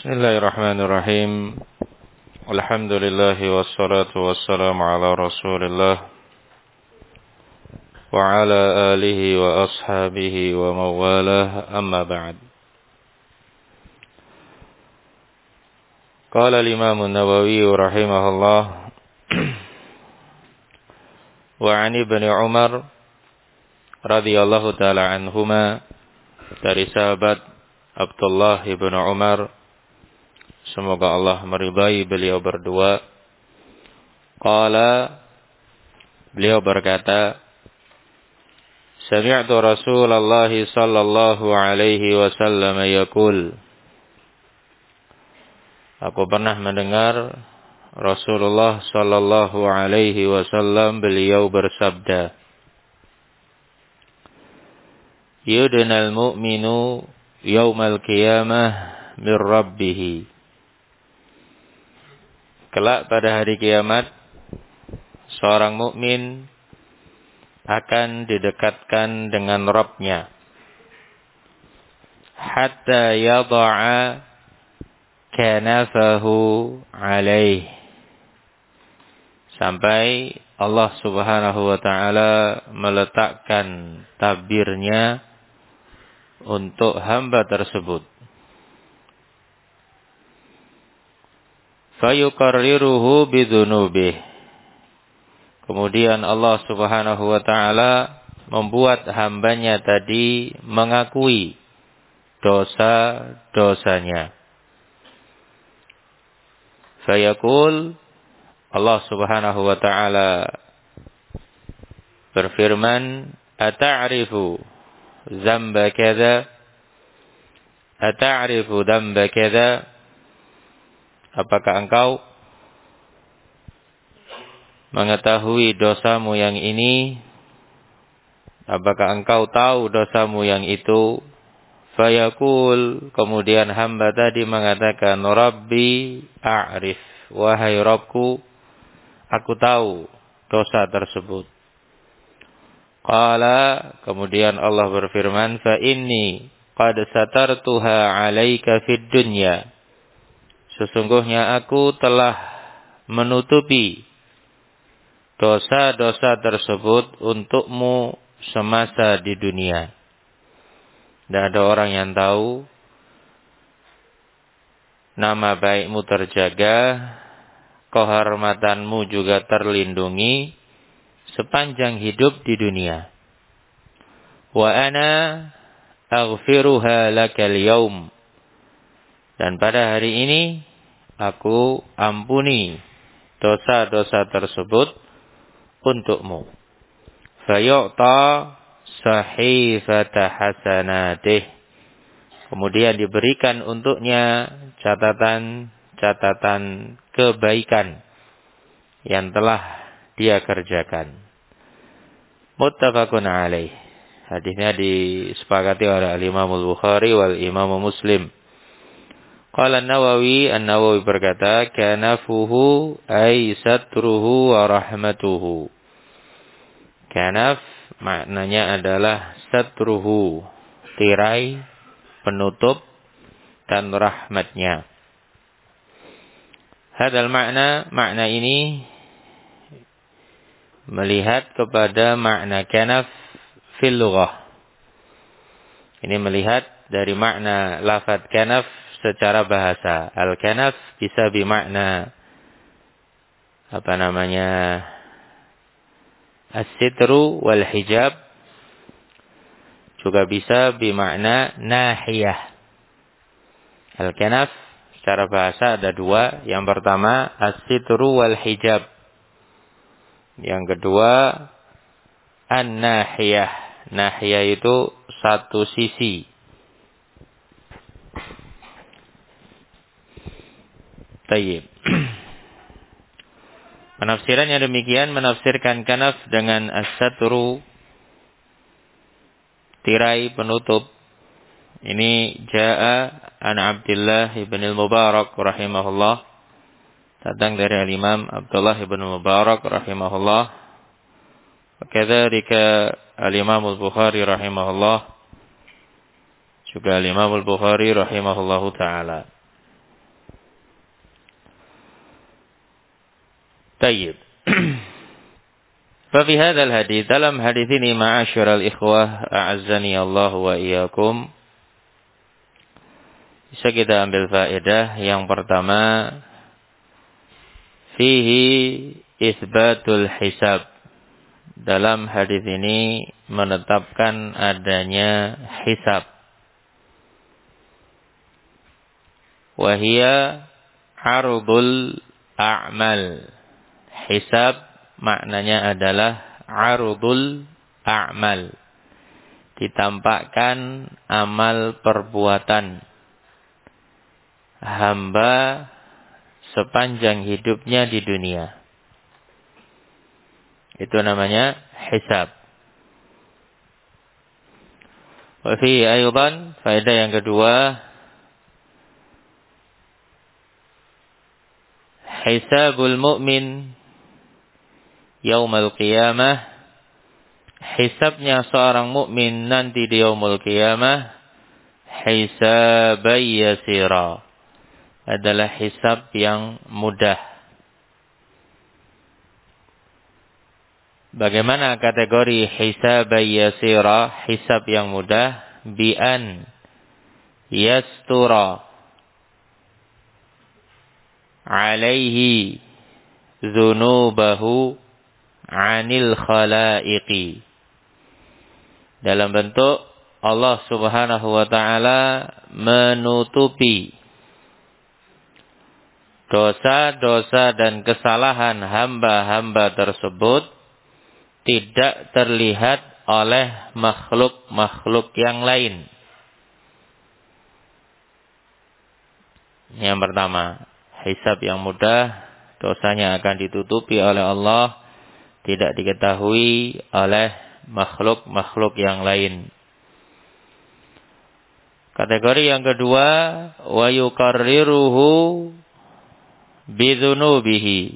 Bismillahirrahmanirrahim. Alhamdulillahi wassalatu wassalamu ala Rasulillah wa ala alihi wa ashabihi wa mawalah, amma ba'd. Qala al-Imam an-Nawawi rahimahullah wa 'an Ibnu Umar radhiyallahu ta'ala anhuma, dari sahabat Abdullah ibn Umar, semoga Allah meridai beliau berdua. Qala, beliau berkata, sami'tu Rasulullah sallallahu alaihi wasallam yaqul, aku pernah mendengar Rasulullah sallallahu alaihi wasallam beliau bersabda, yudnal mu'minu yaumal qiyamah min rabbih. Kelak pada hari kiamat, seorang mukmin akan didekatkan dengan Rabb-nya. Hatta yada'a kanafahu alaih. Sampai Allah subhanahu wa ta'ala meletakkan tabirnya untuk hamba tersebut. Fayuqarriruhu bidhunubih. Kemudian Allah subhanahu wa ta'ala membuat hambanya tadi mengakui dosa-dosanya. Fayaqul, Allah subhanahu wa ta'ala berfirman, ata'rifu dzamba kadza, ata'rifu dzamba kadza, apakah engkau mengetahui dosamu yang ini? Apakah engkau tahu dosamu yang itu? Fayaqul, kemudian hamba tadi mengatakan, Rabbi a'rif, wahai Rabbku, aku tahu dosa tersebut. Qala, kemudian Allah berfirman, fa inni qad satartuha 'alaika fid dunya. Sesungguhnya aku telah menutupi dosa-dosa tersebut untukmu semasa di dunia. Tidak ada orang yang tahu, nama baikmu terjaga, kehormatanmu juga terlindungi sepanjang hidup di dunia. Wa ana aghfiruha lakal yaum. Dan pada hari ini aku ampuni dosa-dosa tersebut untukmu. Fayu'ta sahifata hasanatih. Kemudian diberikan untuknya catatan kebaikan yang telah dia kerjakan. Muttafaqun alaih. Hadisnya disepakati oleh Imam Al-Bukhari wal Imam Muslim. Qala An-Nawawi berkata, kanafuhu ay satruhu wa rahmatuhu. Kanaf maknanya adalah satruhu, tirai, penutup, dan rahmatnya. Hadal makna ini melihat kepada makna kanaf fil lughah. Ini melihat dari makna lafaz kanaf secara bahasa. Al-kanaf bisa bermakna as-sitru wal hijab, juga bisa bermakna nahiyah. Al-kanaf secara bahasa ada dua. Yang pertama as-sitru wal hijab. Yang kedua an-nahiyah. Nahiyah itu satu sisi. Tayyib. Penafsirannya demikian, menafsirkan kanaf dengan as-satru, tirai penutup. Ini ja'a an Abdullah ibn al-Mubarak rahimahullah. Datang dari al-Imam Abdullah ibn al-Mubarak rahimahullah. Kadzalika al-Imam al-Bukhari rahimahullah. Juga al-Imam al-Bukhari rahimahullahu ta'ala. Tayyib. Fa fi hadzal hadits, dalam hadis ini ma'asyiral ikhwah a'azzani Allah wa iyyakum, bisa kita ambil faedah. Yang pertama, fihi isbatul hisab. Dalam hadis ini menetapkan adanya hisab. Wa hiya arudul a'mal. Hisab maknanya adalah arudul a'mal. Ditampakkan amal perbuatan hamba sepanjang hidupnya di dunia. Itu namanya hisab. Wa fi aydan, faedah yang kedua, hisabul mu'min yaumul qiyamah. Hisabnya seorang mukmin nanti di yaumul qiyamah, hisaban yasira, adalah hisab yang mudah. Bagaimana kategori hisaban yasira, hisab yang mudah? Bi'an yastura alaihi dzunubahu anil khalaiqi. Dalam bentuk Allah Subhanahu wa ta'ala menutupi dosa-dosa dan kesalahan hamba-hamba tersebut tidak terlihat oleh makhluk-makhluk yang lain. Yang pertama, hisab yang mudah, dosanya akan ditutupi oleh Allah, tidak diketahui oleh makhluk-makhluk yang lain. Kategori yang kedua, wa yuqarriruhu bidzunubihi.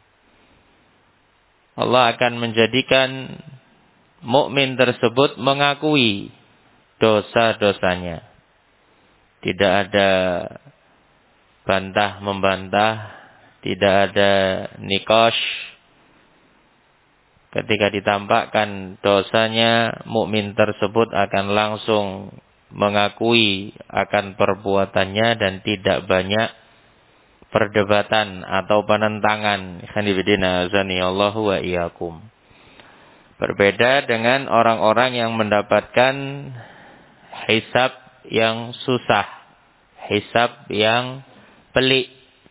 Allah akan menjadikan mukmin tersebut mengakui dosa-dosanya. Tidak ada bantah-membantah, tidak ada nikosh. Ketika ditampakkan dosanya, mukmin tersebut akan langsung mengakui akan perbuatannya dan tidak banyak perdebatan atau penentangan. Khanibidina azani Allahu wa iyyakum. Berbeda dengan orang-orang yang mendapatkan hisab yang susah, hisab yang pelik.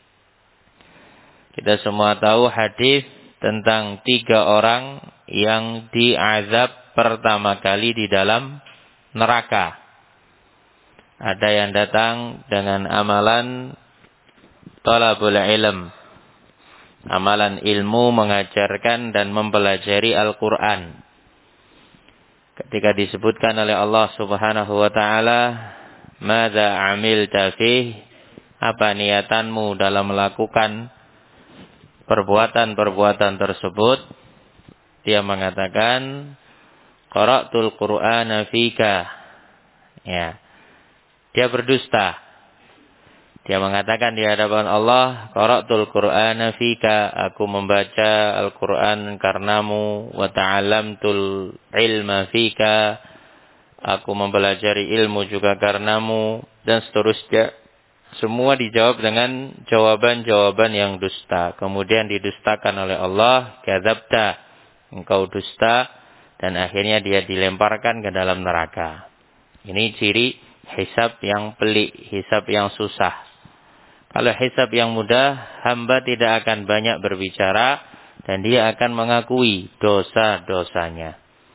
Kita semua tahu hadis tentang 3 orang yang diazab pertama kali di dalam neraka. Ada yang datang dengan amalan talabul ilm, amalan ilmu, mengajarkan dan mempelajari Al-Quran. Ketika disebutkan oleh Allah Subhanahu wa ta'ala, madza amilta fih, apa niatanmu dalam melakukan perbuatan-perbuatan tersebut? Dia mengatakan, qara'tul Qur'ana fika. Ya. Dia berdusta. Dia mengatakan di hadapan Allah, qara'tul Qur'ana fika, aku membaca Al-Qur'an karenamu, wa ta'allamtul ilma fika, aku mempelajari ilmu juga karenamu, dan seterusnya. Semua dijawab dengan jawaban-jawaban yang dusta. Kemudian didustakan oleh Allah, kadzabta, engkau dusta, dan akhirnya dia dilemparkan ke dalam neraka. Ini ciri hisab yang pelik, hisab yang susah. Kalau hisab yang mudah, hamba tidak akan banyak berbicara dan dia akan mengakui dosa-dosanya.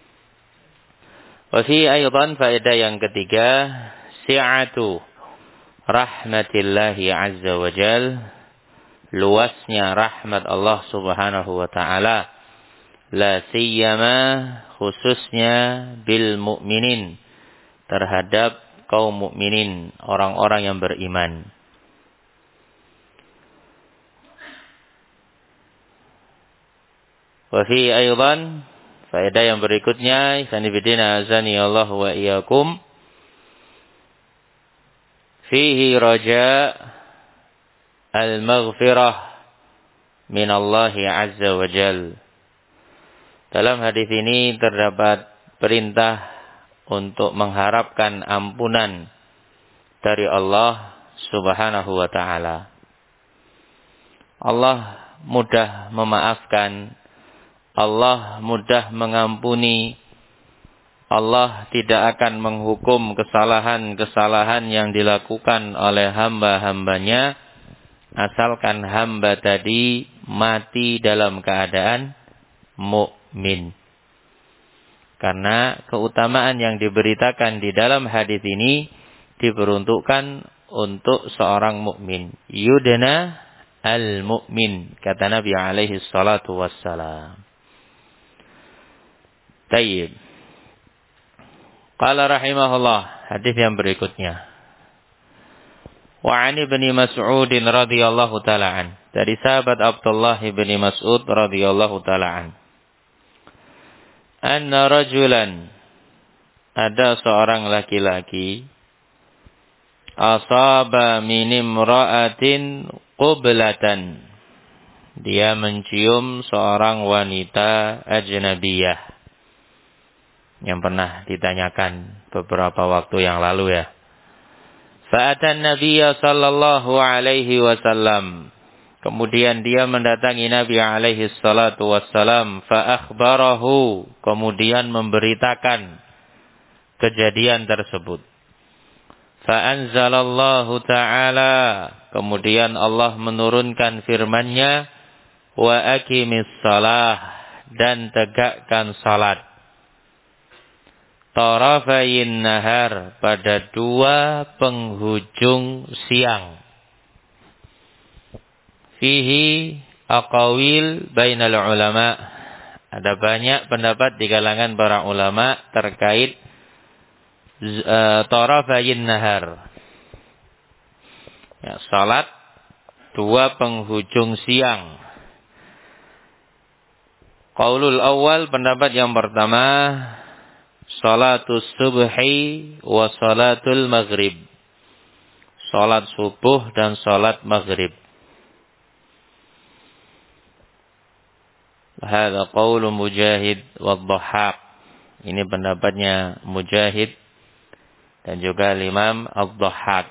Wa fi aydan, faedah yang ketiga, si'atu rahmatillahi azza wa jal, luasnya rahmat Allah Subhanahu wa ta'ala, la siyama, khususnya bil mu'minin, terhadap kaum mukminin, orang-orang yang beriman. Wa fi aydan, faedah yang berikutnya, sanibidina azani Allah wa iyyakum, fihi raja al-maghfirah minallahi azza wa jal. Dalam hadis ini terdapat perintah untuk mengharapkan ampunan dari Allah Subhanahu wa ta'ala. Allah mudah memaafkan, Allah mudah mengampuni, Allah tidak akan menghukum kesalahan-kesalahan yang dilakukan oleh hamba-hambanya, asalkan hamba tadi mati dalam keadaan mukmin. Karena keutamaan yang diberitakan di dalam hadis ini diperuntukkan untuk seorang mukmin. Yudna al-mu'min, kata Nabi alaihi salatu wassalam. Tayyib. Qala rahimahullah, hadis yang berikutnya. Wa 'an Ibnu Mas'ud radhiyallahu ta'ala an. Dari sahabat Abdullah bin Mas'ud radhiyallahu ta'ala an. Anna rajulan, ada seorang laki-laki, asaba min imra'atin qublatan. Dia mencium seorang wanita ajnabiyah. Yang pernah ditanyakan beberapa waktu yang lalu ya. Fa'atan Nabiya sallallahu alaihi wasallam. Kemudian dia mendatangi Nabi alaihi salatu wassalam. Fa'akhbarahu. Kemudian memberitakan kejadian tersebut. Fa'anzalallahu ta'ala. Kemudian Allah menurunkan firman-Nya. Wa aqimis salah. Dan tegakkan salat. Tarafayin nahar, pada dua penghujung siang. Fihi aqawil bainal ulama. Ada banyak pendapat di kalangan para ulama terkait tarafayin nahar. Ya, salat dua penghujung siang. Qaulul awal, pendapat yang pertama, salatus subhi wa salatul maghrib. Salat subuh dan salat maghrib. Hadza qaulu Mujahid wa Dhahhak. Ini pendapatnya Mujahid dan juga Imam Ad-Dhahhak.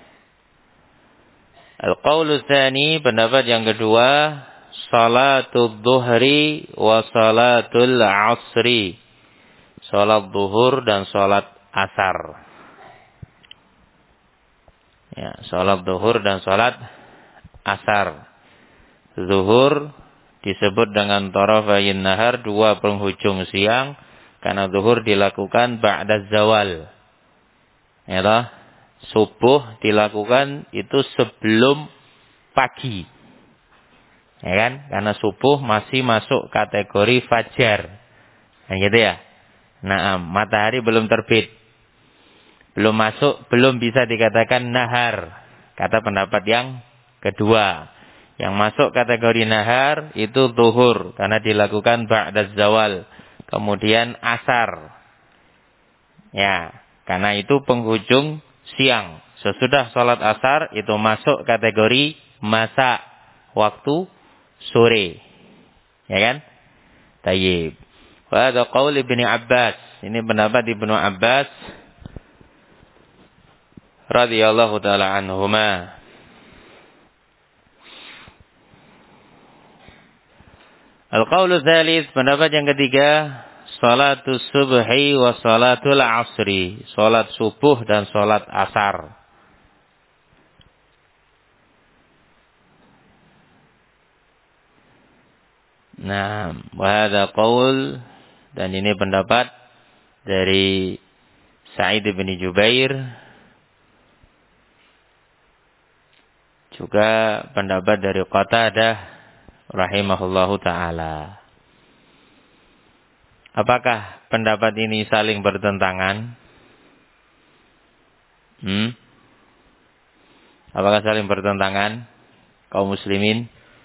Al-qaulu tsani, pendapat yang kedua, salatul dhuhri wa salatul asri. Salat zuhur dan salat asar. Ya, salat zuhur dan salat asar. Zuhur disebut dengan tarafayin nahar, dua penghujung siang, karena zuhur dilakukan ba'da zawal. Ya toh? Subuh dilakukan itu sebelum pagi. Ya kan? Karena subuh masih masuk kategori fajar. Nah, gitu ya. Nah, matahari belum terbit. Belum masuk, belum bisa dikatakan nahar. Kata pendapat yang kedua. Yang masuk kategori nahar itu zuhur, karena dilakukan ba'da zawal. Kemudian asar. Ya, karena itu penghujung siang. Sesudah sholat asar itu masuk kategori masa, waktu sore. Ya kan? Tayyib. Wa hadza qaul Ibnu Abbas. Ini pendapat Ibnu Abbas radhiyallahu taala anhuma. Al-qaulu tsalits, pendapat yang ketiga, salatus subhi wa salatul asri. Salat subuh dan salat asar. Nah, wa hadza qaul, dan ini pendapat dari Sa'id bin Jubair, juga pendapat dari Qatadah rahimahullahu ta'ala. Apakah pendapat ini saling bertentangan? Apakah saling bertentangan, kaum muslimin?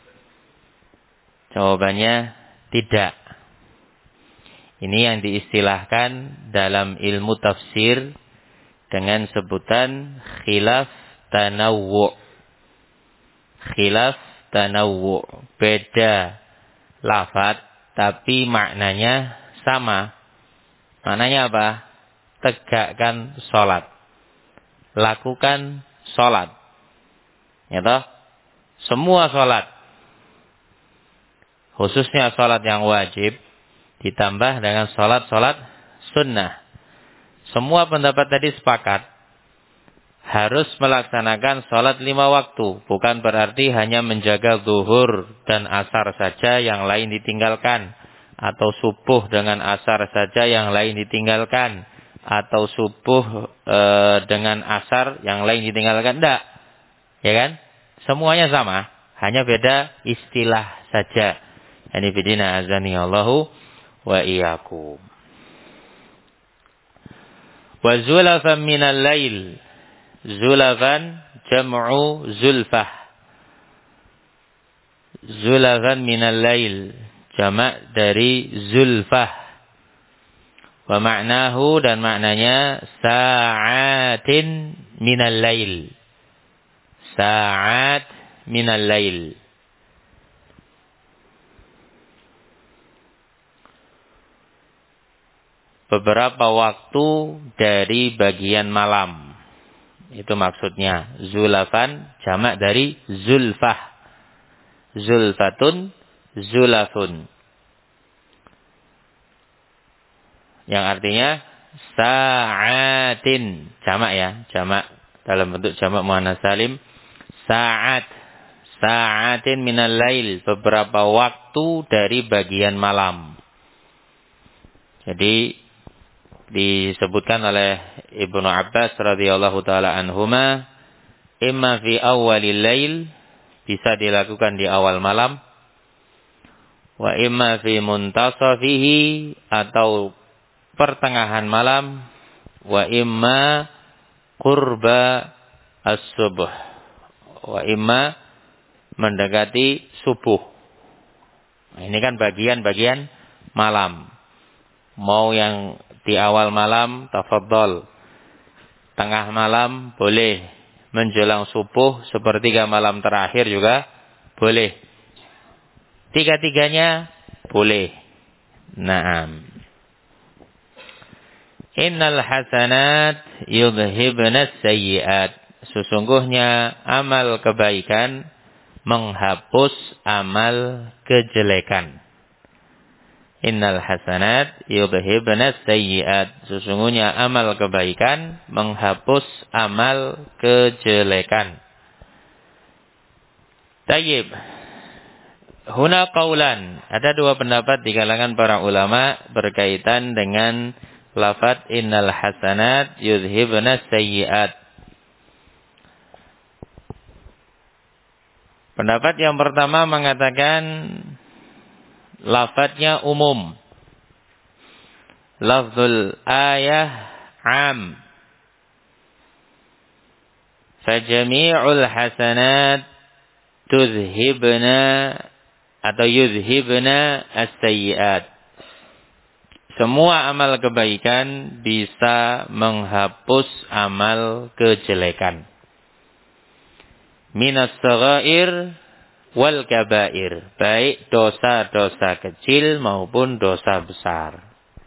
Jawabannya tidak. Ini yang diistilahkan dalam ilmu tafsir dengan sebutan khilaf tanawwu'. Khilaf tanawwu'. Beda lafaz tapi maknanya sama. Maknanya apa? Tegakkan sholat. Lakukan sholat. Ya toh? Semua sholat. Khususnya sholat yang wajib. Ditambah dengan sholat-sholat sunnah. Semua pendapat tadi sepakat. Harus melaksanakan sholat 5 waktu. Bukan berarti hanya menjaga zuhur dan asar saja yang lain ditinggalkan. Atau subuh dengan asar saja yang lain ditinggalkan. Atau subuh dengan asar yang lain ditinggalkan. Tidak. Ya kan? Semuanya sama. Hanya beda istilah saja. Yani bidina azani Allahu wa iyyakum. Wa zulafan minal lail. Zulafan jam'u zulfah. Zulafan minal lail. Jamak dari zulfah. Wa ma'nahu dan maknanya sa'atin minal lail. Sa'at minal lail. Beberapa waktu dari bagian malam. Itu maksudnya. Zulafan jamak dari zulfah. Zulfatun, zulafun. Yang artinya sa'atin. Jamak ya. Jamak dalam bentuk jamak muannats salim. Sa'at. Sa'atin minal lail. Beberapa waktu dari bagian malam. Jadi disebutkan oleh Ibnu Abbas radhiyallahu taala anhuma, imma fi awwalil lail, bisa dilakukan di awal malam, wa imma fi muntasafihi, atau pertengahan malam, wa imma qurba as-subuh, wa imma mendekati subuh. Nah, ini kan bagian-bagian malam. Mau yang di awal malam, tafadhol. Tengah malam, boleh. Menjelang subuh, sepertiga malam terakhir juga, boleh. Tiga-tiganya, boleh. Naam. Innal hasanat yudhibnas sayyiat. Sesungguhnya amal kebaikan menghapus amal kejelekan. Innal hasanat yudhibnas sayyiat. Sesungguhnya amal kebaikan menghapus amal kejelekan. Tayyib. Huna qaulan. Ada dua pendapat di kalangan para ulama berkaitan dengan lafaz innal hasanat yudhibnas sayyiat. Pendapat yang pertama mengatakan lafadznya umum. Lafzul ayah am. Fajami'ul hasanat tuzhibna atau yuzhibna as-sayyiat. Semua amal kebaikan bisa menghapus amal kejelekan. Minas saghair wal kabair, baik dosa-dosa kecil maupun dosa besar.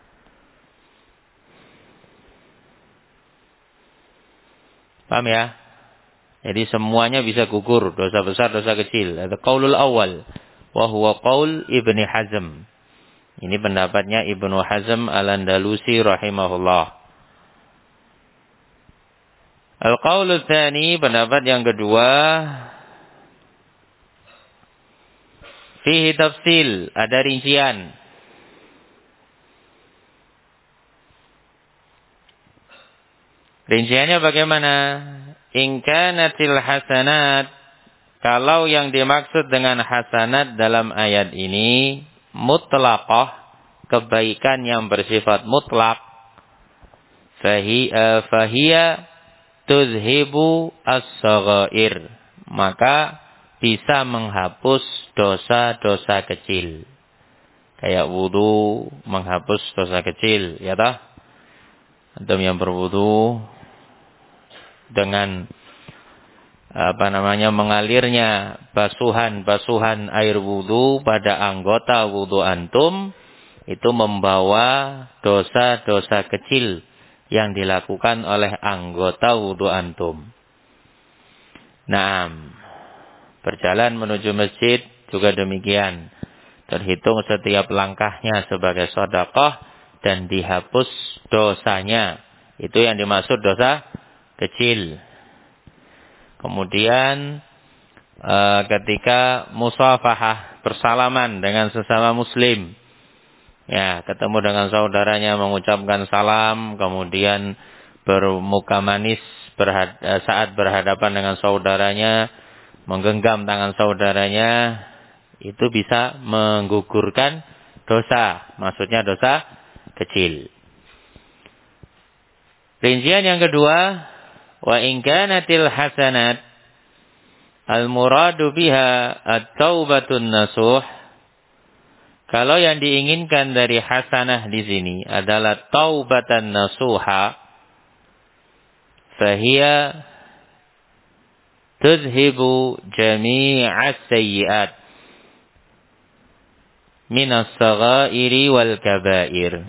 Paham ya? Jadi semuanya bisa gugur, dosa besar, dosa kecil. Ada qaulul awal, wa huwa qaul Ibnu Hazm. Ini pendapatnya Ibnu Hazm Al-Andalusi rahimahullah. Al-qaulul tsani, pendapat yang kedua, fihi tafsil, ada rincian. Rinciannya bagaimana? In kanatil hasanat, kalau yang dimaksud dengan hasanat dalam ayat ini mutlaqah, kebaikan yang bersifat mutlak, fahiya tuzhibu as-saghair, maka bisa menghapus dosa-dosa kecil. Kayak wudu menghapus dosa kecil, ya toh? Antum yang berwudu dengan mengalirnya basuhan air wudu pada anggota wudu antum itu membawa dosa-dosa kecil yang dilakukan oleh anggota wudu antum. Naam. Berjalan menuju masjid juga demikian. Terhitung setiap langkahnya sebagai sedekah dan dihapus dosanya. Itu yang dimaksud dosa kecil. Kemudian ketika musafahah, bersalaman dengan sesama muslim. Ya, ketemu dengan saudaranya mengucapkan salam, kemudian bermuka manis saat berhadapan dengan saudaranya, menggenggam tangan saudaranya, itu bisa menggugurkan dosa, maksudnya dosa kecil. Rincian yang kedua, wa in kanatil hasanat al-muradu biha at-taubatun nasuh. Kalau yang diinginkan dari hasanah di sini adalah taubatan nasuha, fahiya tuzhibu jami'as sayyi'at minas saghairi wal kabair.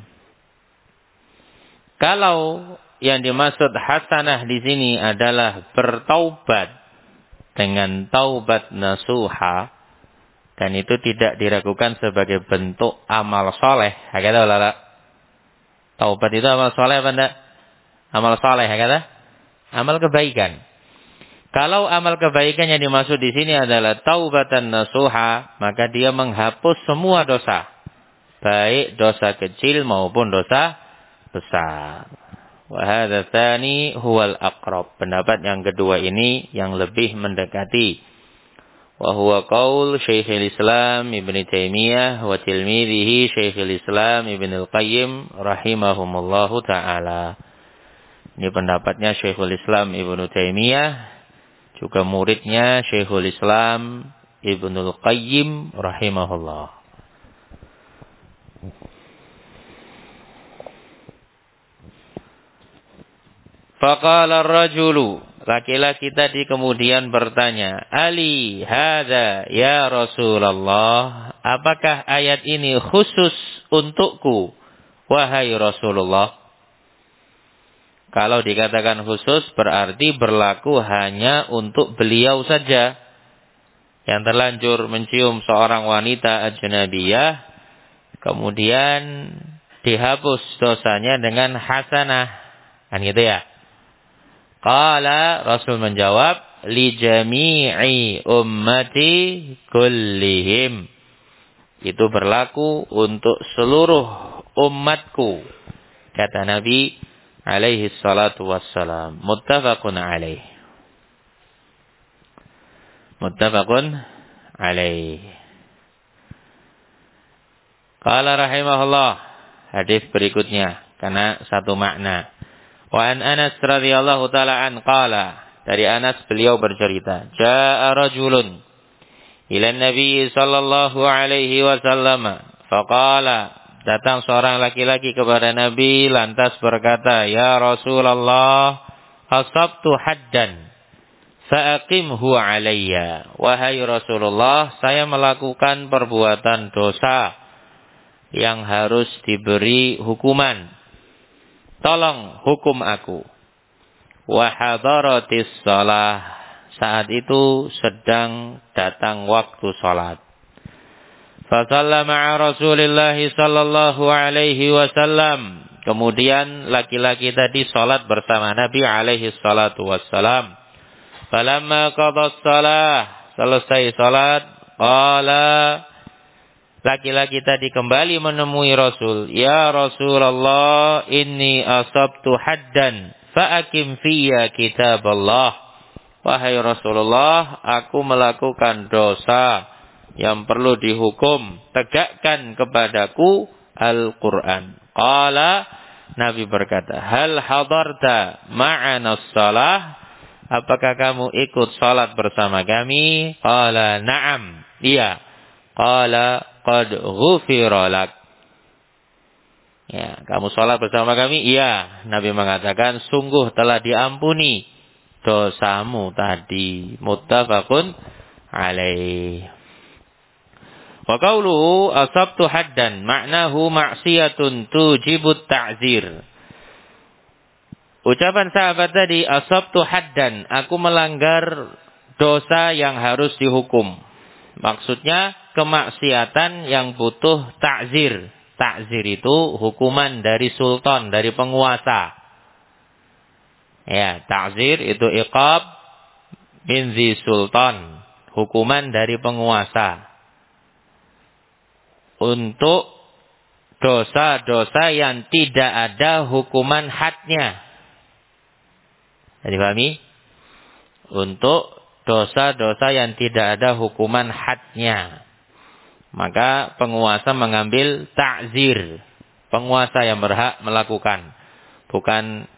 Kalau yang dimaksud hasanah di sini adalah bertaubat dengan taubat nasuha, dan itu tidak diragukan sebagai bentuk amal soleh. Kata ulama, taubat itu amal soleh apa enggak? Amal soleh, kata? Amal kebaikan. Kalau amal kebaikan yang dimaksud di sini adalah taubatan nasuha, maka dia menghapus semua dosa, baik dosa kecil maupun dosa besar. Wa hadza tsani huwal aqrab. Pendapat yang kedua ini yang lebih mendekati. Wa huwa qaul Syekhul Islam Ibnu Taimiyah wa tilmidhihi Syekhul Islam Ibnu Al-Qayyim rahimahumullahu taala. Ini pendapatnya Syekhul Islam Ibnu Taimiyah, juga muridnya Syekhul Islam Ibnu Al-Qayyim rahimahullah. Faqala ar-rajulu, laki-laki tadi kemudian bertanya, Ali hadza ya Rasulullah, apakah ayat ini khusus untukku, wahai Rasulullah? Kalau dikatakan khusus berarti berlaku hanya untuk beliau saja. Yang terlanjur mencium seorang wanita ajnabiyah, kemudian dihapus dosanya dengan hasanah. Kan gitu ya? Qala, Rasul menjawab, li jami'i ummati kullihim. Itu berlaku untuk seluruh umatku. Kata Nabi alaihi salatu wassalam. Muttafaqun alaih. Muttafaqun alaih. Qala rahimahullah. Hadis berikutnya, karena satu makna. Wa an Anas radhiyallahu ta'ala an qala, dari Anas beliau bercerita, jaa rajulun ila Nabi sallallahu alaihi wasallam faqala, datang seorang laki-laki kepada Nabi lantas berkata, ya Rasulullah, asabtu haddan fa'aqimhu alayya. Wahai Rasulullah, saya melakukan perbuatan dosa yang harus diberi hukuman, tolong hukum aku. Wa hadaratis shalah, saat itu sedang datang waktu salat. Fa shalla ma'a Rasulillah sallallahu alaihi wasallam. Kemudian laki-laki tadi salat bersama Nabi alaihi salatu wassalam. Falamma qada shalah, selesai salat, qala, laki-laki tadi kembali menemui Rasul. Ya Rasulullah, inni asabtu haddan fa'akim fiyya kitab Allah. Wahai Rasulullah, aku melakukan dosa yang perlu dihukum. Tegakkan kepadaku Al-Quran. Qala, Nabi berkata, hal hadarta ma'ana shalah? Apakah kamu ikut salat bersama kami? Qala na'am. Iya. Qala qad ghufira lak. Ya, kamu salat bersama kami? Iya. Nabi mengatakan, sungguh telah diampuni dosamu tadi. Muttafaqun alaih. Wa qawluhu asabtu haddan ma'nahu ma'siyatun tujibut ta'zir. Ucapan sahabat tadi, asabtu haddan, aku melanggar dosa yang harus dihukum. Maksudnya kemaksiatan yang butuh ta'zir. Ta'zir itu hukuman dari sultan, dari penguasa. Ya, ta'zir itu iqab min zi sultan, hukuman dari penguasa. Untuk dosa-dosa yang tidak ada hukuman hadnya. Jadi pahami? Untuk dosa-dosa yang tidak ada hukuman hadnya. Maka penguasa mengambil ta'zir. Penguasa yang berhak melakukan. Bukan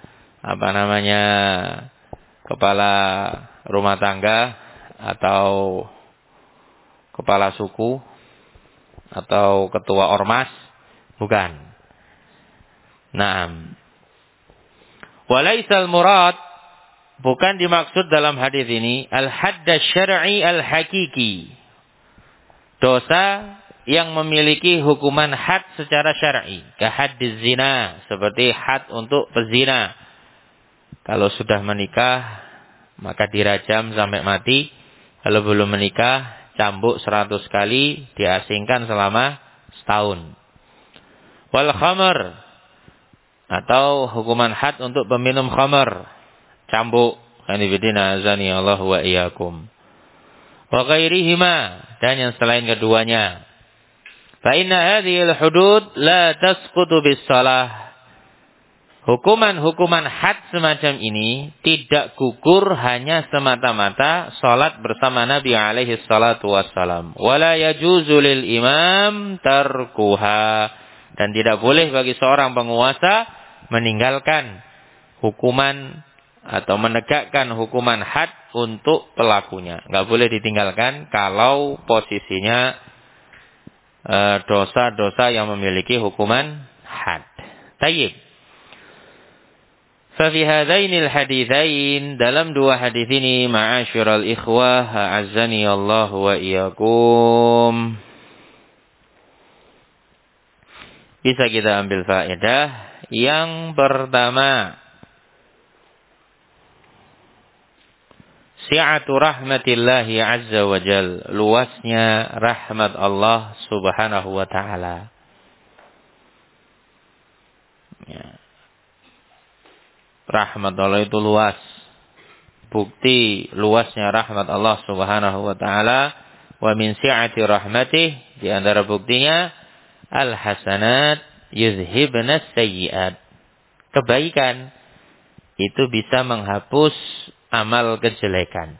kepala rumah tangga atau kepala suku atau ketua ormas, bukan. Naam. Walaisal murad, bukan dimaksud dalam hadis ini al-hadd asy-syar'i al-hakiki. Dosa yang memiliki hukuman had secara syar'i, ka haddiz zina, seperti had untuk pezina. Kalau sudah menikah maka dirajam sampai mati. Kalau belum menikah cambuk 100 kali, diasingkan selama setahun. Wal khamr, atau hukuman had untuk peminum khamr, cambuk. Kanibidina azani Allah wa iyyakum. Wa ghairihima, dan yang selain keduanya. Fa inna hadhil hudud la tasqutu bis shalah. Hukuman-hukuman had semacam ini tidak gugur hanya semata-mata salat bersama Nabi alaihi salatu wassalam. Wala yajuzu lil imam tarkuha, dan tidak boleh bagi seorang penguasa meninggalkan hukuman atau menegakkan hukuman had untuk pelakunya. Enggak boleh ditinggalkan kalau posisinya dosa-dosa yang memiliki hukuman had. Tayyib. Fafi hadainil haditsain, dalam dua hadis ini, ma'asyiral ikhwah, a'azzani Allah wa iyyakum, bisa kita ambil faedah. Yang pertama, si'atu rahmatillahi azza wa jal, luasnya rahmat Allah subhanahu wa ta'ala. Ya. Rahmat Allah itu luas. Bukti luasnya rahmat Allah subhanahu wa ta'ala. Wa min si'ati rahmatih, di antara buktinya, al-hasanat yuzhibnas sayyiat. Kebaikan itu bisa menghapus amal kejelekan.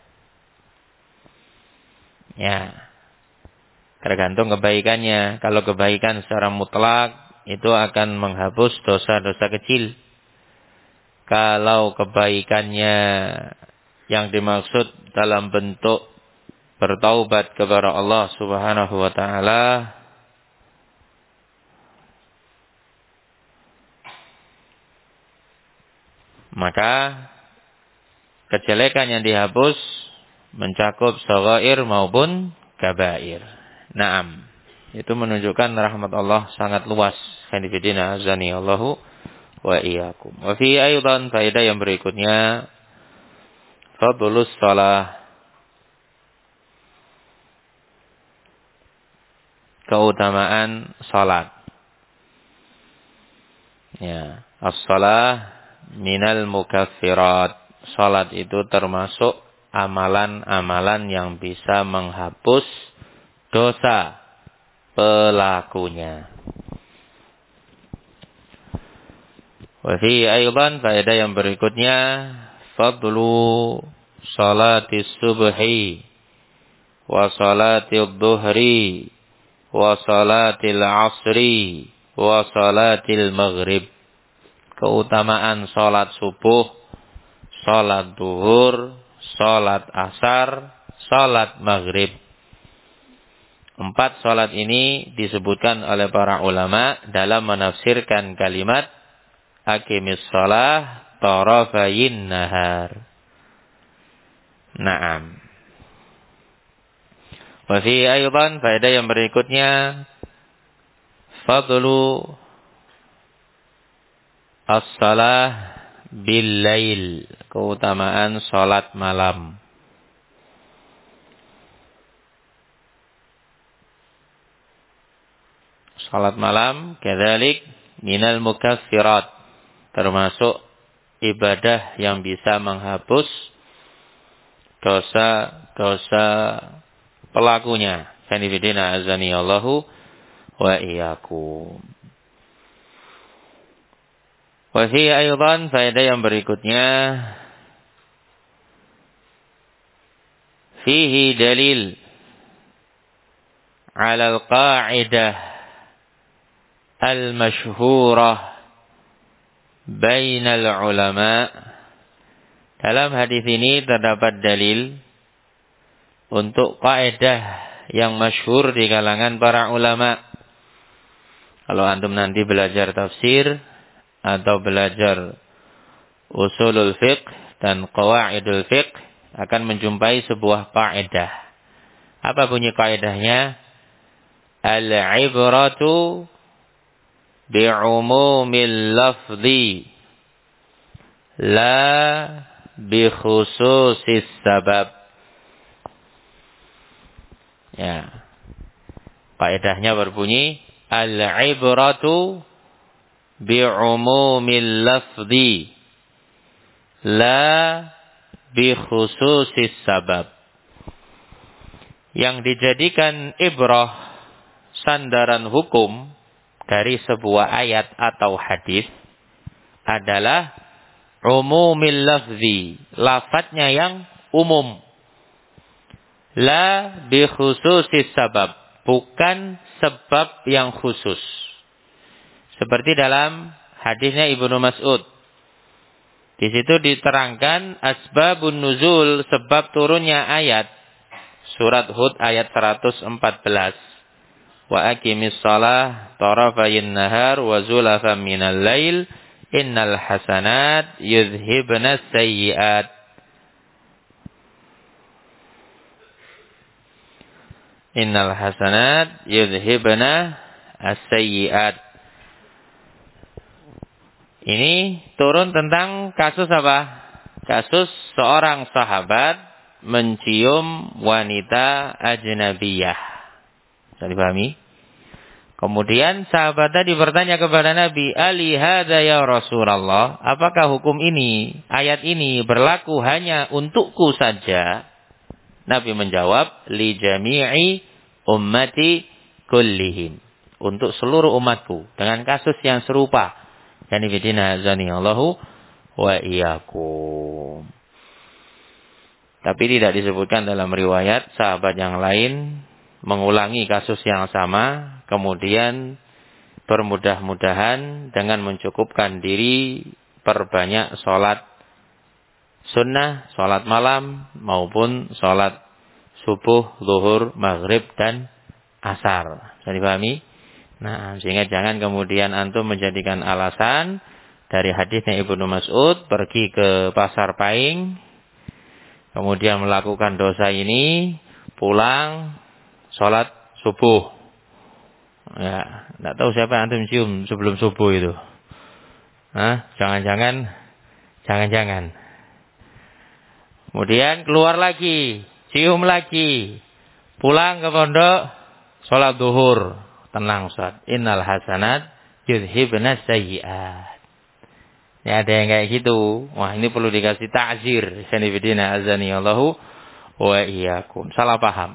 Ya. Tergantung kebaikannya. Kalau kebaikan secara mutlak, itu akan menghapus dosa-dosa kecil. Kalau kebaikannya yang dimaksud dalam bentuk bertaubat kepada Allah subhanahu wa ta'ala, maka kejelekan yang dihapus mencakup shaghair maupun kabair. Naam. Itu menunjukkan rahmat Allah sangat luas. Hanifidina azani Allahu wa iyyakum. Wa fi aidan, faedah yang berikutnya, fadlus shalah, keutamaan salat. Ya, as-shalah minal mukaffirat. Salat itu termasuk amalan-amalan yang bisa menghapus dosa pelakunya. Wa fi aidan, faedah yang berikutnya, fadlu salatis subhi wa salatil dhuhri wa salatil asri wa salatil maghrib. Keutamaan salat subuh, salat duhur, salat asar, salat maghrib. 4 salat ini disebutkan oleh para ulama dalam menafsirkan kalimat aqimis shalah tarafayin nahar. Naam. Wa fi aydan faedah yang berikutnya fadlu as-salah bil lail, keutamaan salat malam. Salat malam kadzalik minal mukaffirat, termasuk ibadah yang bisa menghapus dosa-dosa pelakunya. Sanibidina azani Allahu wa iyyakum. Wa fi aydan faedah yang berikutnya fihi dalil 'ala al-qa'idah al-masyhurah bainal ulama. Dalam hadis ini terdapat dalil untuk kaidah yang masyhur di kalangan para ulama. Kalau antum nanti belajar tafsir atau belajar usulul fiqh dan qawaidul fiqh, akan menjumpai sebuah kaidah. Apa bunyi kaidahnya? Al-ibratu bi'umumil lafzi la bi khususis sabab. Ya. Kaidahnya berbunyi al-ibratu bi'umumil lafzi la bi khususis sabab. Yang dijadikan ibrah, sandaran hukum dari sebuah ayat atau hadis adalah umumil lafzi, lafadznya yang umum. La bi khususis sabab, bukan sebab yang khusus. Seperti dalam hadisnya Ibnu Mas'ud. Di situ diterangkan asbabun nuzul, sebab turunnya ayat. Surat Hud ayat 114. Wa aqimis shalah tarafayin nahar wa zulafan minal lail innal hasanat yudhibnas sayyiat. Innal hasanat yudhibna as-sayyiat. Ini turun tentang kasus apa? Kasus seorang sahabat mencium wanita ajnabiyah. Bisa dipahami? Kemudian sahabat tadi bertanya kepada Nabi, "Ali hadza ya Rasulullah?" Apakah hukum ini, ayat ini berlaku hanya untukku saja? Nabi menjawab, "Li jami'i ummati kullihim." Untuk seluruh umatku, dengan kasus yang serupa. Yani bidina azani Allahu wa iyyakum. Tapi tidak disebutkan dalam riwayat sahabat yang lain mengulangi kasus yang sama, kemudian bermudah-mudahan dengan mencukupkan diri perbanyak sholat sunnah, sholat malam, maupun sholat subuh, zuhur, maghrib, dan asar. Bisa dipahami? Nah, sehingga jangan kemudian antum menjadikan alasan dari hadisnya Ibnu Mas'ud pergi ke pasar Paing, kemudian melakukan dosa ini, pulang sholat subuh. Ya, tidak tahu siapa yang antum cium sebelum subuh itu. Nah, jangan-jangan. Kemudian keluar lagi, cium lagi, pulang ke pondok, sholat zuhur. Tenang Ustaz. Innal hasanat yudhibnas sayyiat. Ya, ada yang kayak gitu. Wah, ini perlu dikasih ta'zir. Sanibidina azani Allahu wa iyyakum. Salah paham.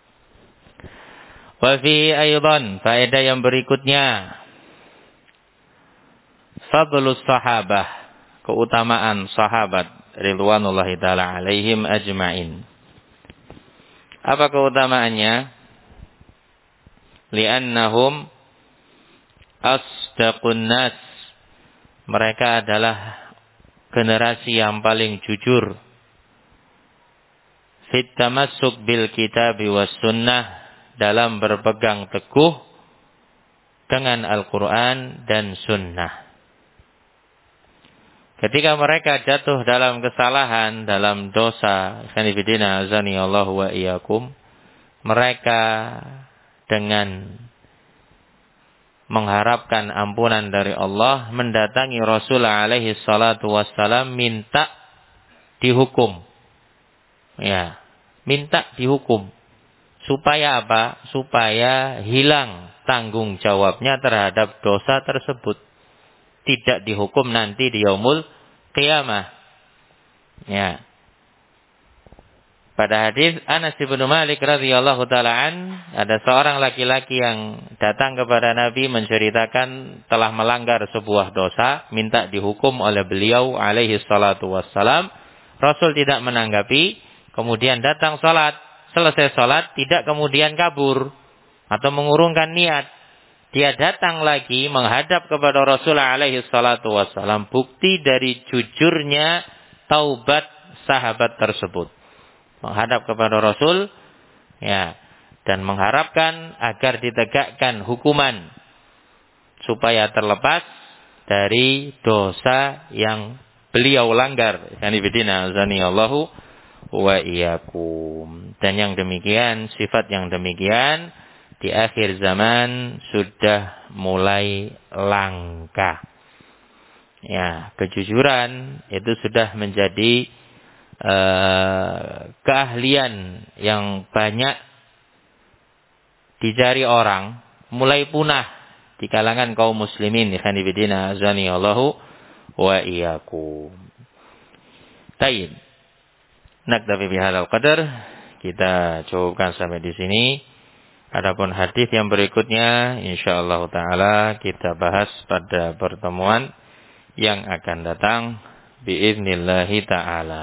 Wa fi aydan, faedah yang berikutnya. Fadlus sahabah, keutamaan sahabat ridwanullahi taala alaihim ajmain. Apa keutamaannya? Li'annahum asdaqun nas. Mereka adalah generasi yang paling jujur. Fit tamassuk bil kitabi was sunnah, dalam berpegang teguh dengan Al-Quran dan sunnah. Ketika mereka jatuh dalam kesalahan, dalam dosa, khanifidina azani Allah wa iyyakum, mereka dengan mengharapkan ampunan dari Allah mendatangi Rasul alaihi salatu wassalam minta dihukum. Ya, minta dihukum. Supaya apa? Supaya hilang tanggung jawabnya terhadap dosa tersebut. Tidak dihukum nanti di yaumul qiyamah. Ya. Pada hadis Anas bin Malik radhiyallahu taala ada seorang laki-laki yang datang kepada Nabi menceritakan telah melanggar sebuah dosa, minta dihukum oleh beliau alaihi salatu wassalam. Rasul tidak menanggapi, kemudian datang salat. Selesai salat tidak kemudian kabur atau mengurungkan niat. Dia datang lagi menghadap kepada Rasul alaihi salatu wassalam, bukti dari jujurnya taubat sahabat tersebut. Menghadap kepada Rasul, ya, dan mengharapkan agar ditegakkan hukuman supaya terlepas dari dosa yang beliau langgar. Kanibidina azani Allahu wa iyyakum. Dan yang demikian, sifat yang demikian di akhir zaman sudah mulai langka. Ya, kejujuran itu sudah menjadi keahlian yang banyak dicari orang, mulai punah di kalangan kaum muslimin. Khanifidina azani Allahu wa iyyakum. Tayyib. Naktafi bihadzal qadar. Kita cukupkan sampai di sini. Adapun hadis yang berikutnya insyaallah taala kita bahas pada pertemuan yang akan datang biiznillahi ta'ala.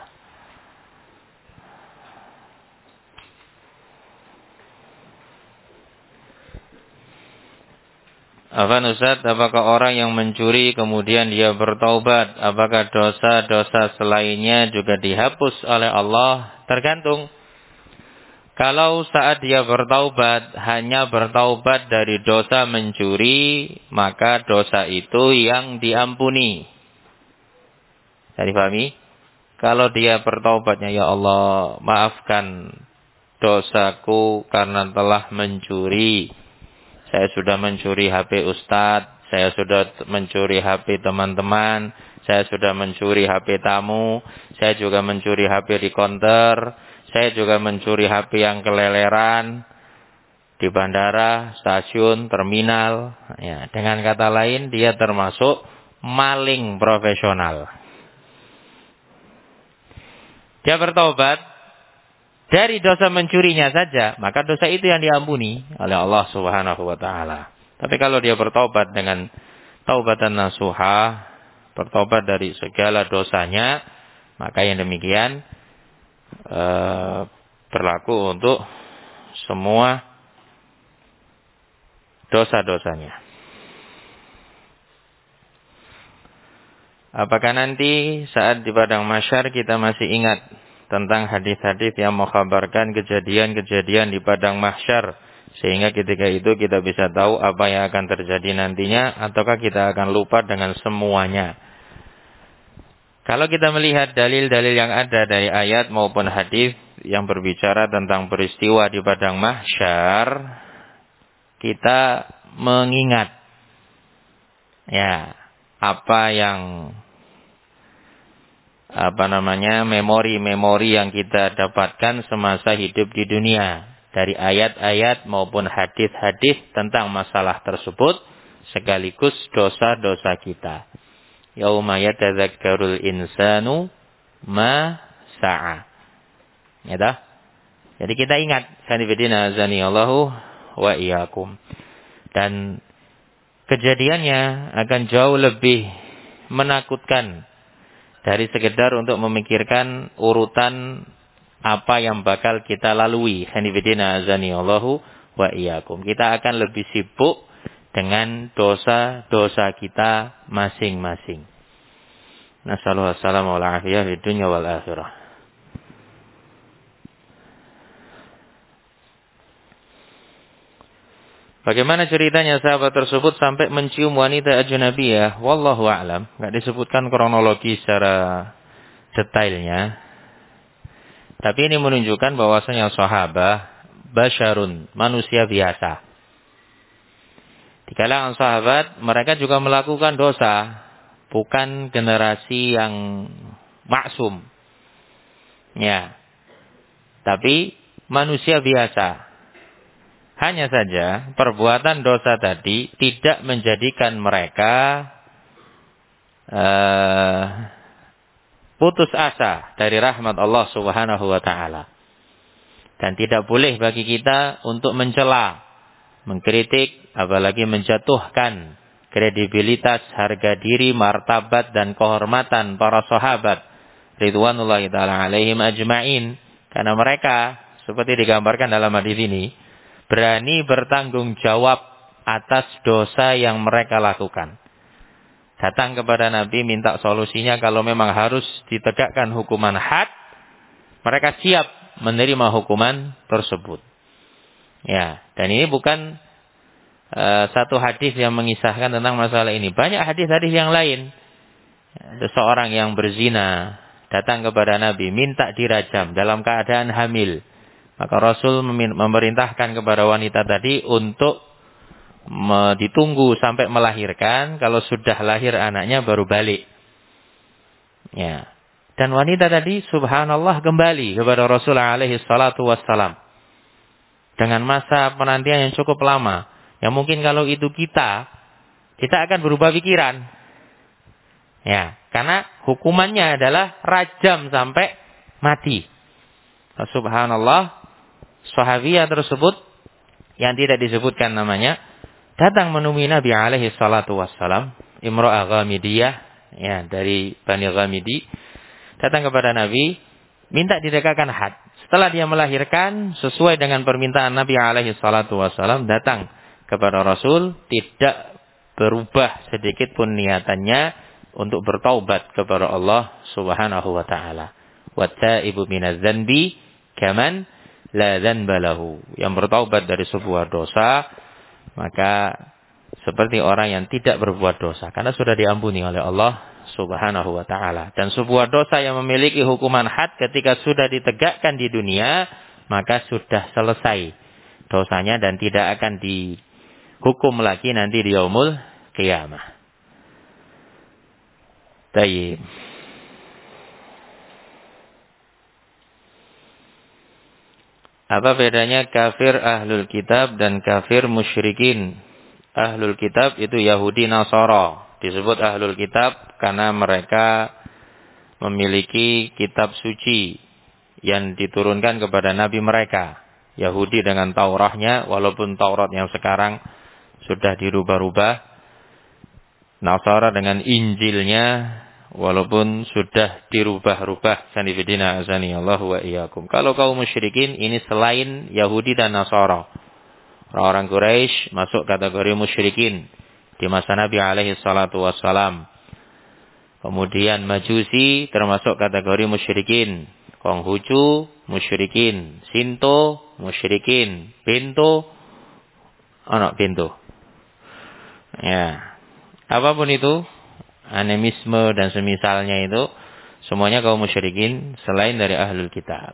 Afan Ustaz, apakah orang yang mencuri kemudian dia bertaubat, apakah dosa-dosa selainnya juga dihapus oleh Allah? Tergantung. Kalau saat dia bertaubat hanya bertaubat dari dosa mencuri, maka dosa itu yang diampuni. Saya dipahami? Kalau dia bertaubatnya, ya Allah, maafkan dosaku karena telah mencuri. Saya sudah mencuri HP Ustadz, saya sudah mencuri HP teman-teman, saya sudah mencuri HP tamu, saya juga mencuri HP di konter, saya juga mencuri HP yang keleleran di bandara, stasiun, terminal. Ya, dengan kata lain, dia termasuk maling profesional. Dia bertaubat dari dosa mencurinya saja, maka dosa itu yang diampuni oleh Allah Subhanahu wa taala. Tapi kalau dia bertaubat dengan taubatan nasuha, bertaubat dari segala dosanya, maka yang demikian berlaku untuk semua dosa-dosanya. Apakah nanti saat di padang mahsyar kita masih ingat tentang hadis-hadis yang mengkhabarkan kejadian-kejadian di padang mahsyar, sehingga ketika itu kita bisa tahu apa yang akan terjadi nantinya, ataukah kita akan lupa dengan semuanya? Kalau kita melihat dalil-dalil yang ada dari ayat maupun hadis yang berbicara tentang peristiwa di padang mahsyar, kita mengingat ya apa yang memori-memori yang kita dapatkan semasa hidup di dunia dari ayat-ayat maupun hadis-hadis tentang masalah tersebut, sekaligus dosa-dosa kita. Yauma yatadzakkarul insanu ma sa'a. Ya dah. Jadi kita ingat, sanibidina azani Allahu wa iyyakum. Dan kejadiannya akan jauh lebih menakutkan dari sekedar untuk memikirkan urutan apa yang bakal kita lalui. Hanifidina azani Allahu wa iyyakum. Kita akan lebih sibuk dengan dosa-dosa kita masing-masing. Nasallahu assalamu ala afiyah di dunya wal akhirah. Bagaimana ceritanya sahabat tersebut sampai mencium wanita ajnabiyah? Wallahu a'lam. Enggak disebutkan kronologi secara detailnya. Tapi ini menunjukkan bahwasanya sahabat basyarun, manusia biasa. Di kalangan sahabat, mereka juga melakukan dosa. Bukan generasi yang maksum. Ya. Tapi manusia biasa. Hanya saja perbuatan dosa tadi tidak menjadikan mereka putus asa dari rahmat Allah Subhanahu wa taala. Dan tidak boleh bagi kita untuk mencela, mengkritik, apalagi menjatuhkan kredibilitas, harga diri, martabat dan kehormatan para sahabat ridwanullahi taala alaihim ajma'in, karena mereka seperti digambarkan dalam hadis ini berani bertanggung jawab atas dosa yang mereka lakukan. Datang kepada Nabi minta solusinya kalau memang harus ditegakkan hukuman had, mereka siap menerima hukuman tersebut. Ya, dan ini bukan satu hadis yang mengisahkan tentang masalah ini. Banyak hadis-hadis yang lain. Seseorang yang berzina datang kepada Nabi minta dirajam dalam keadaan hamil. Maka Rasul memerintahkan kepada wanita tadi untuk ditunggu sampai melahirkan. Kalau sudah lahir anaknya baru balik. Ya. Dan wanita tadi subhanallah kembali kepada Rasul alaihi salatu wassalam. Dengan masa penantian yang cukup lama. Yang mungkin kalau itu kita akan berubah pikiran. Ya. Karena hukumannya adalah rajam sampai mati. Subhanallah. Sahabiyah tersebut yang tidak disebutkan namanya datang menemui Nabi alaihi salatu wassalam, imra'ah Ghamidiyah, ya, dari Bani Ghamidi, datang kepada Nabi minta ditegakkan had. Setelah dia melahirkan sesuai dengan permintaan Nabi alaihi salatu wassalam, datang kepada Rasul, tidak berubah sedikit pun niatannya untuk bertaubat kepada Allah Subhanahu wa taala. Wattaibu minadz dzanbi kaman la dzanba lahu. Yang bertaubat dari sebuah dosa maka seperti orang yang tidak berbuat dosa karena sudah diampuni oleh Allah Subhanahu wa taala. Dan sebuah dosa yang memiliki hukuman had ketika sudah ditegakkan di dunia maka sudah selesai dosanya dan tidak akan dihukum lagi nanti di yaumul qiyamah. Baik. Apa bedanya kafir ahlul kitab dan kafir musyrikin? Ahlul kitab itu Yahudi Nasara. Disebut ahlul kitab karena mereka memiliki kitab suci yang diturunkan kepada nabi mereka. Yahudi dengan Tauratnya, walaupun Taurat yang sekarang sudah dirubah-rubah. Nasara dengan Injilnya, walaupun sudah dirubah-rubah. Sanifidina azani Allah wa iyyakum. Kalau kaum musyrikin ini selain Yahudi dan Nasara. Orang-orang Quraisy masuk kategori musyrikin di masa Nabi alaihi salatu wassalam. Kemudian Majusi termasuk kategori musyrikin. Konghucu musyrikin. Sinto musyrikin. Pinto Ya. Apapun itu, animisme dan semisalnya itu, semuanya kaum musyrikin selain dari ahlul kitab.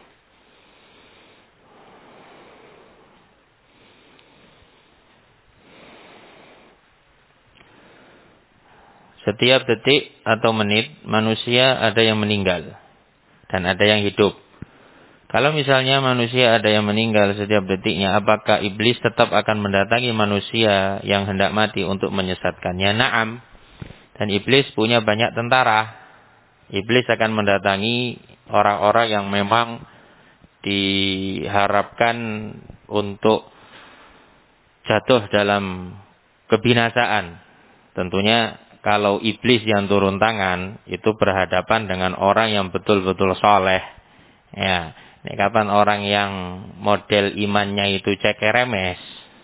Setiap detik atau menit, manusia ada yang meninggal dan ada yang hidup. Kalau misalnya manusia ada yang meninggal setiap detiknya, apakah iblis tetap akan mendatangi manusia yang hendak mati untuk menyesatkannya? Na'am. Dan iblis punya banyak tentara. Iblis akan mendatangi orang-orang yang memang diharapkan untuk jatuh dalam kebinasaan. Tentunya kalau iblis yang turun tangan itu berhadapan dengan orang yang betul-betul soleh. Ya, ini kapan orang yang model imannya itu cekeremes,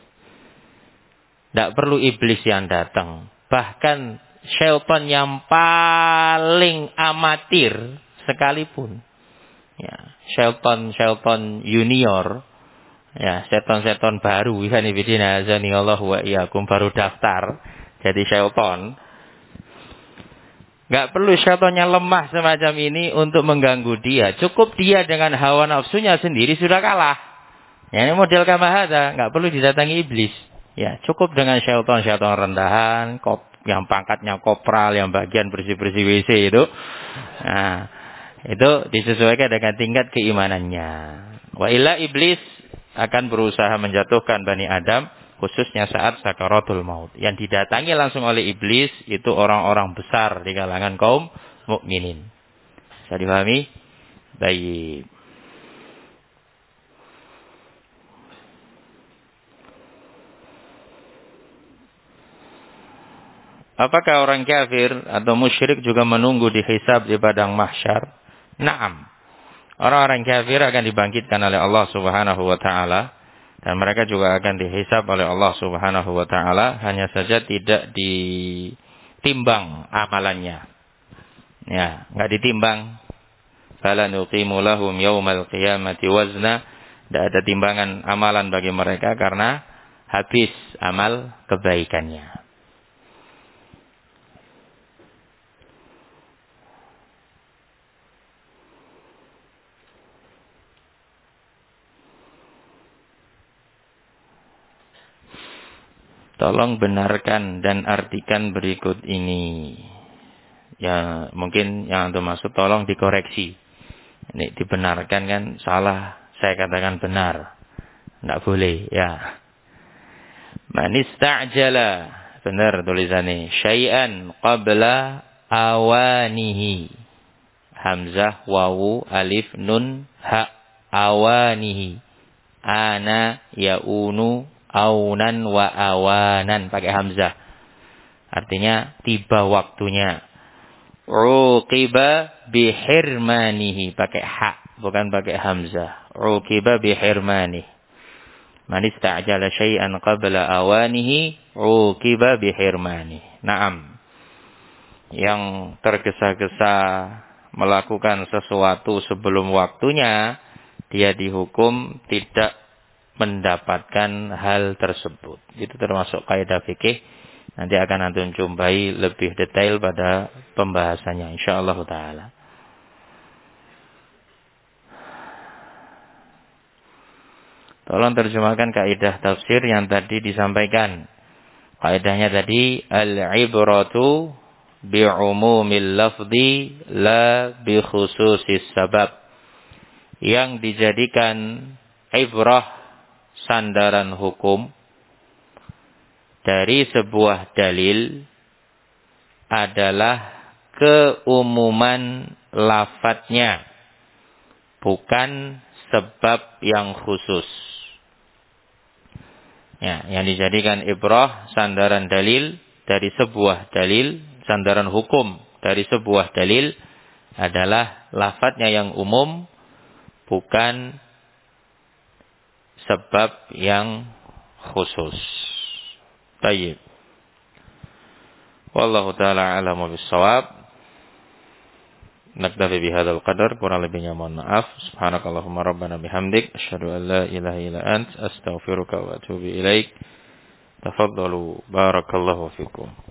tidak perlu iblis yang datang. Bahkan syaitan yang paling amatir sekalipun, ya, syaitan junior Ya, seton-seton baru kan ibidina azani Allah wa iyyakum baru daftar jadi syaitan. Enggak perlu syaitannya lemah semacam ini untuk mengganggu dia. Cukup dia dengan hawa nafsunya sendiri sudah kalah. Ya, ini model kamahada, enggak perlu didatangi iblis. Ya, cukup dengan syaitan-syaitan rendahan, yang pangkatnya kopral, yang bagian bersih-bersih WC itu. Nah, itu disesuaikan dengan tingkat keimanannya. Wa illa iblis akan berusaha menjatuhkan Bani Adam, khususnya saat sakaratul maut. Yang didatangi langsung oleh iblis itu orang-orang besar di kalangan kaum mukminin. Bisa dipahami? Baik. Apakah orang kafir atau musyrik juga menunggu dihisab di padang mahsyar? Naam. Orang-orang kafir akan dibangkitkan oleh Allah Subhanahu wa taala dan mereka juga akan dihisab oleh Allah Subhanahu wa taala, hanya saja tidak ditimbang amalannya. Ya, enggak ditimbang. Fala nuqimu lahum yaumal qiyamati wazna. Tidak ada timbangan amalan bagi mereka karena habis amal kebaikannya. Tolong benarkan dan artikan berikut ini. Ya, mungkin yang antum maksud tolong dikoreksi. Ini dibenarkan kan salah, saya katakan benar. Tidak boleh, ya. Man ista'jala, benar tulisannya. Syai'an qabla awanihi. Hamzah, wawu, alif, nun, ha. Awanihi. Ana, ya'unu, aunan wa awanan, pakai hamzah. Artinya tiba waktunya. Uqiba bihirmanihi, pakai ha, bukan pakai hamzah. Uqiba bihirmanihi. Man ista'jala syai'an qabla awanihi uqiba bihirmanihi. Naam. Yang tergesa-gesa melakukan sesuatu sebelum waktunya, dia dihukum tidak mendapatkan hal tersebut. Itu termasuk kaidah fikih. Nanti akan antum jumpai lebih detail pada pembahasannya insyaallah taala. Tolong terjemahkan kaidah tafsir yang tadi disampaikan. Kaidahnya tadi al-ibratu bi'umumil lafzi la bi khususis sabab. Yang dijadikan ibrah, sandaran hukum dari sebuah dalil adalah keumuman lafadznya, bukan sebab yang khusus. Ya, yang dijadikan ibrah, sandaran dalil dari sebuah dalil, sandaran hukum dari sebuah dalil adalah lafadznya yang umum, bukan sebab yang khusus. Baik. Wallahu ta'ala a'lamu bis-shawab. Naktafi bihadzal qadar, kurang lebihnya mohon maaf. Subhanakallahumma rabbana bihamdik, asyhadu an la ilaha illa ant, astaghfiruka wa atubu ilaik. Tafaddalu, barakallahu fikum.